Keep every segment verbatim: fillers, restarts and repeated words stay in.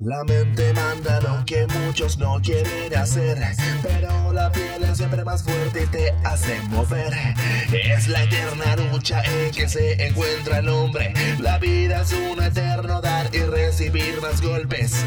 La mente manda lo que muchos no quieren hacer, pero la piel es siempre más fuerte y te hace mover. Es la eterna lucha en que se encuentra el hombre. La vida es un eterno dar y recibir más golpes.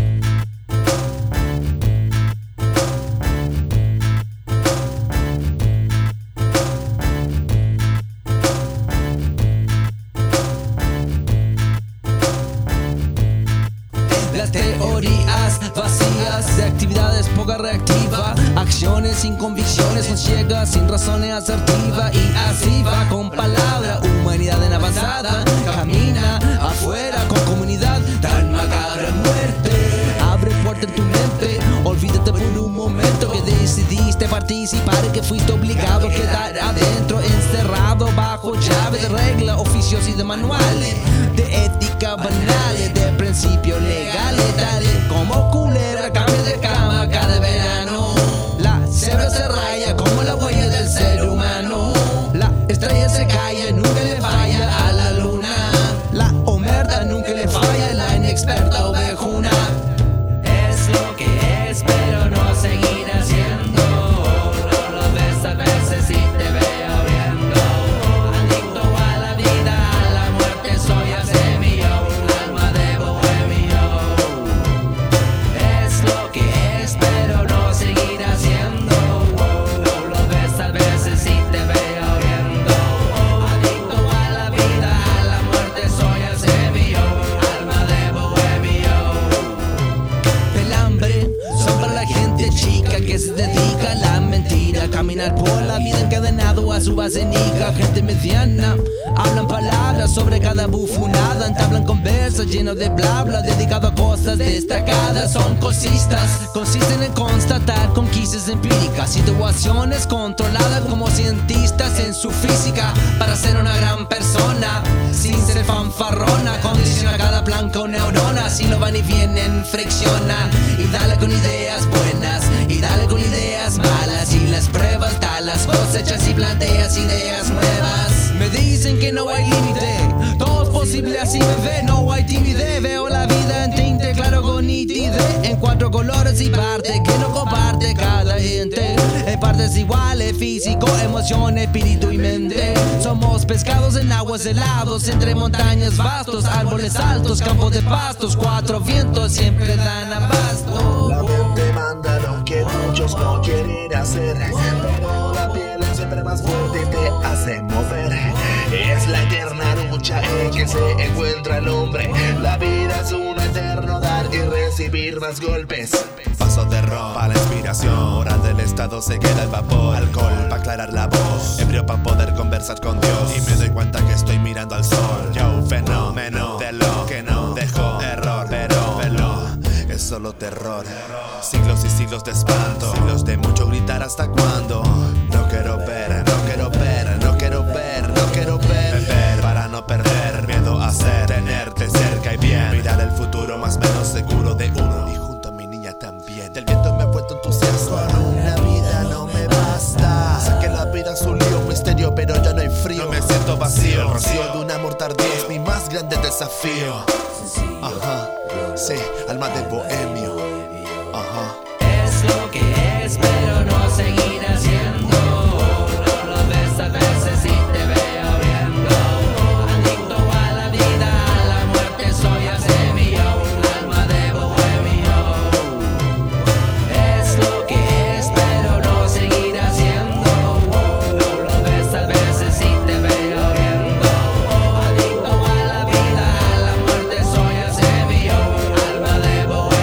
Las teorías vacías de actividades poco reactivas, acciones sin convicciones, son ciegas sin razones asertivas. Y así va con palabra, humanidad en avanzada, camina afuera con comunidad tan macabra muerte. Abre puerta en tu mente, olvídate por un momento que decidiste participar, que fuiste obligado a quedar adentro, encerrado bajo llave de regla, oficios y de manuales, de ética banales, de principios legales. Dale como culebra, cambio de cama cada verano. La cebra se raya como la huella del ser humano. La estrella se calla, nunca le falla a la luna. La omerta nunca le falla, la inexperta ovejuna. Es lo que es, pero no seguir haciendo. No lo ves a veces y te veo viendo. Adicto a la vida, a la muerte, soy asemio, alma de bohemio. Es lo que es, pero no seguir haciendo. No lo ves a veces y te veo viendo. Adicto a la vida, a la muerte, soy asemio, alma de bohemio. El hambre son para la gente chica que se dedica a la mentira, caminar por la vida encadenado a su vasenica. Gente mediana hablan palabras sobre cada bufunada, entablan conversas llenas de bla bla, dedicado a cosas destacadas. Son cosistas, consisten en constatar conquistas empíricas, situaciones controladas como cientistas en su física, para ser una gran persona sin ser fanfarrona. Condiciona cada plan con neuronas, y lo van y vienen friccionan. Y dale con ideas buenas, y dale con ideas malas, y las pruebas da las cosechas y planteas ideas nuevas. Me dicen que no hay límite, todo es posible, así me ve, no hay timidez. Veo la vida en tinte claro con nitidez, en cuatro colores y parte que no comparte cada ente, en partes iguales, físico, emoción, espíritu y mente. Somos pescados en aguas helados, entre montañas vastos, árboles altos, campos de pastos, cuatro vientos siempre dan abasto. La mente manda lo que muchos no quieren hacer, pero la piel es siempre más fuerte y te hace mover. Es la eterna lucha en que se encuentra el hombre. La vida es un eterno dar y recibir más golpes. Paso de ron para la inspiración, hora del estado se queda el vapor. Alcohol para aclarar la voz, ebrio para poder conversar con Dios. Y me doy cuenta que estoy mirando al sol. Yo, fenómeno de lo que no dejo error, pero velo, es solo terror. Siglos y siglos de espanto, siglos de mucho gritar hasta cuando. No quiero ver, no quiero ver, no quiero ver, no quiero ver. Beber para no perder, miedo a ser, tenerte cerca y bien. Mirar el futuro más o menos seguro de uno, y junto a mi niña también. Del viento me he vuelto entusiasta, con una vida no me basta. Sé que la vida es un lío, un misterio, pero ya no hay frío. No me siento vacío, el rocío de un amor tardío es mi más grande desafío. Ajá, sí, alma de bohemio. Ajá. Es lo que es, pero no seguir haciendo. No lo ves a veces y te veo viendo. Adicto a la vida, a la muerte, soy asemio, alma de bohemio. Es lo que es, pero no seguir haciendo. No lo ves a veces y te veo viendo. Adicto a la vida, a la muerte, soy asemio, alma de bohemio.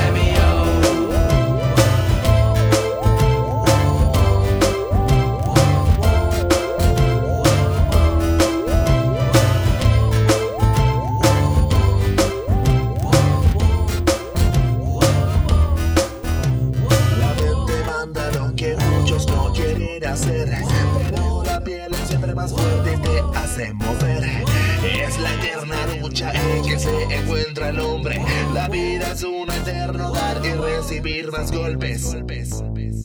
Hacer, pero la piel es siempre más fuerte y te hace mover. Es la eterna lucha en que se encuentra el hombre. La vida es un eterno dar y recibir más golpes.